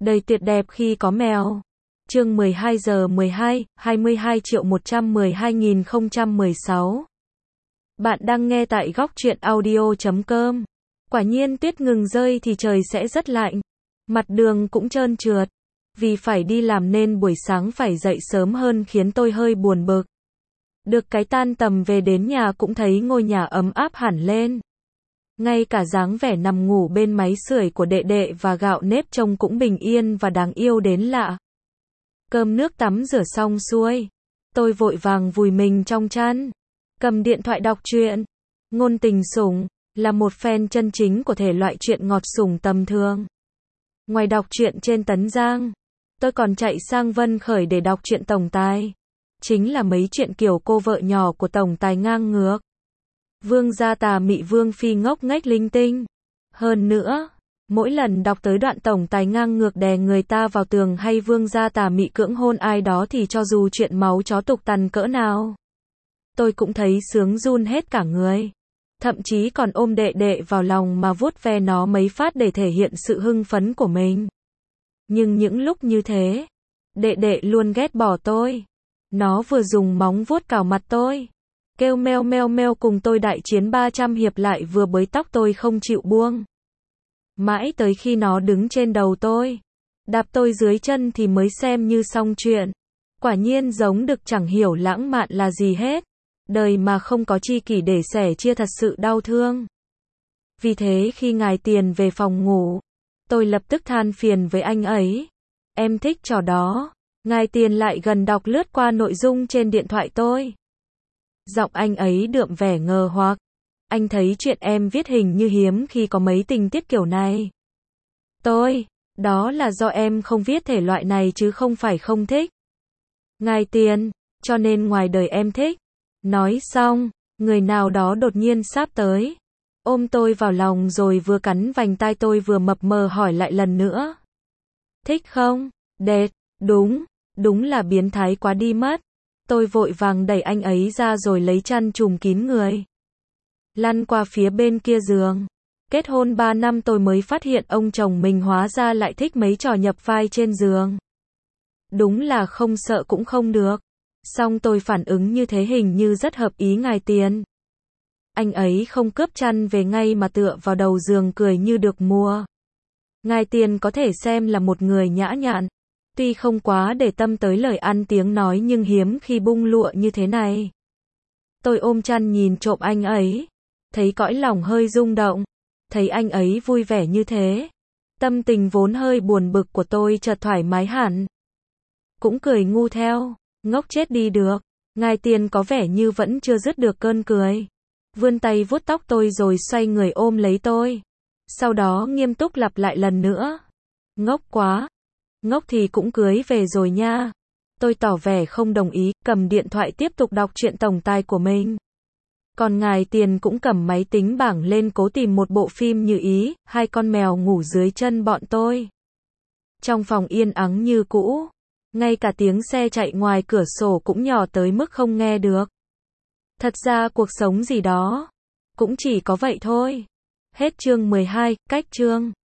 Đời tuyệt đẹp khi có mèo. Chương 12 giờ 12, 22.112.016. Bạn đang nghe tại góc truyện audio.com. Quả nhiên tuyết ngừng rơi thì trời sẽ rất lạnh. Mặt đường cũng trơn trượt. Vì phải đi làm nên buổi sáng phải dậy sớm hơn khiến tôi hơi buồn bực. Được cái tan tầm về đến nhà cũng thấy ngôi nhà ấm áp hẳn lên. Ngay cả dáng vẻ nằm ngủ bên máy sưởi của đệ đệ và gạo nếp trông cũng bình yên và đáng yêu đến lạ. Cơm nước tắm rửa xong xuôi. Tôi vội vàng vùi mình trong chăn. Cầm điện thoại đọc truyện. Ngôn tình sủng, là một fan chân chính của thể loại truyện ngọt sủng tầm thường. Ngoài đọc truyện trên Tấn Giang, tôi còn chạy sang Vân Khởi để đọc truyện tổng tài. Chính là mấy chuyện kiểu cô vợ nhỏ của tổng tài ngang ngược. Vương gia tà mị vương phi ngốc nghếch linh tinh. Hơn nữa, mỗi lần đọc tới đoạn tổng tài ngang ngược đè người ta vào tường hay vương gia tà mị cưỡng hôn ai đó thì cho dù chuyện máu chó tục tằn cỡ nào, tôi cũng thấy sướng run hết cả người. Thậm chí còn ôm đệ đệ vào lòng mà vuốt ve nó mấy phát để thể hiện sự hưng phấn của mình. Nhưng những lúc như thế, đệ đệ luôn ghét bỏ tôi. Nó vừa dùng móng vuốt cào mặt tôi, kêu meo meo meo cùng tôi đại chiến 300 hiệp lại vừa bới tóc tôi không chịu buông. Mãi tới khi nó đứng trên đầu tôi, đạp tôi dưới chân thì mới xem như xong chuyện. Quả nhiên giống đực chẳng hiểu lãng mạn là gì hết. Đời mà không có tri kỷ để sẻ chia thật sự đau thương. Vì thế khi ngài Tiền về phòng ngủ, tôi lập tức than phiền với anh ấy. Em thích trò đó. Ngài Tiền lại gần đọc lướt qua nội dung trên điện thoại tôi. Giọng anh ấy đượm vẻ ngờ hoặc. Anh thấy chuyện em viết hình như hiếm khi có mấy tình tiết kiểu này. Đó là do em không viết thể loại này chứ không phải không thích. Ngài Tiền, cho nên ngoài đời em thích. Nói xong, người nào đó đột nhiên sáp tới. Ôm tôi vào lòng rồi vừa cắn vành tai tôi vừa mập mờ hỏi lại lần nữa. Thích không? Đệt, đúng là biến thái quá đi mất. Tôi vội vàng đẩy anh ấy ra rồi lấy chăn trùm kín người. Lăn qua phía bên kia giường. Kết hôn 3 năm tôi mới phát hiện ông chồng mình hóa ra lại thích mấy trò nhập vai trên giường. Đúng là không sợ cũng không được. Xong tôi phản ứng như thế hình như rất hợp ý ngài Tiền. Anh ấy không cướp chăn về ngay mà tựa vào đầu giường cười như được mùa. Ngài Tiền có thể xem là một người nhã nhặn. Tuy không quá để tâm tới lời ăn tiếng nói nhưng hiếm khi bung lụa như thế này. Tôi ôm chăn nhìn trộm anh ấy. Thấy cõi lòng hơi rung động. Thấy anh ấy vui vẻ như thế. Tâm tình vốn hơi buồn bực của tôi chợt thoải mái hẳn. Cũng cười ngu theo. Ngốc chết đi được. Ngài Tiền có vẻ như vẫn chưa dứt được cơn cười. Vươn tay vuốt tóc tôi rồi xoay người ôm lấy tôi. Sau đó nghiêm túc lặp lại lần nữa. Ngốc quá. Ngốc thì cũng cưới về rồi nha. Tôi tỏ vẻ không đồng ý, cầm điện thoại tiếp tục đọc truyện tổng tài của mình. Còn ngài Tiền cũng cầm máy tính bảng lên cố tìm một bộ phim như ý, hai con mèo ngủ dưới chân bọn tôi. Trong phòng yên ắng như cũ. Ngay cả tiếng xe chạy ngoài cửa sổ cũng nhỏ tới mức không nghe được. Thật ra cuộc sống gì đó cũng chỉ có vậy thôi. Hết chương 12, cách chương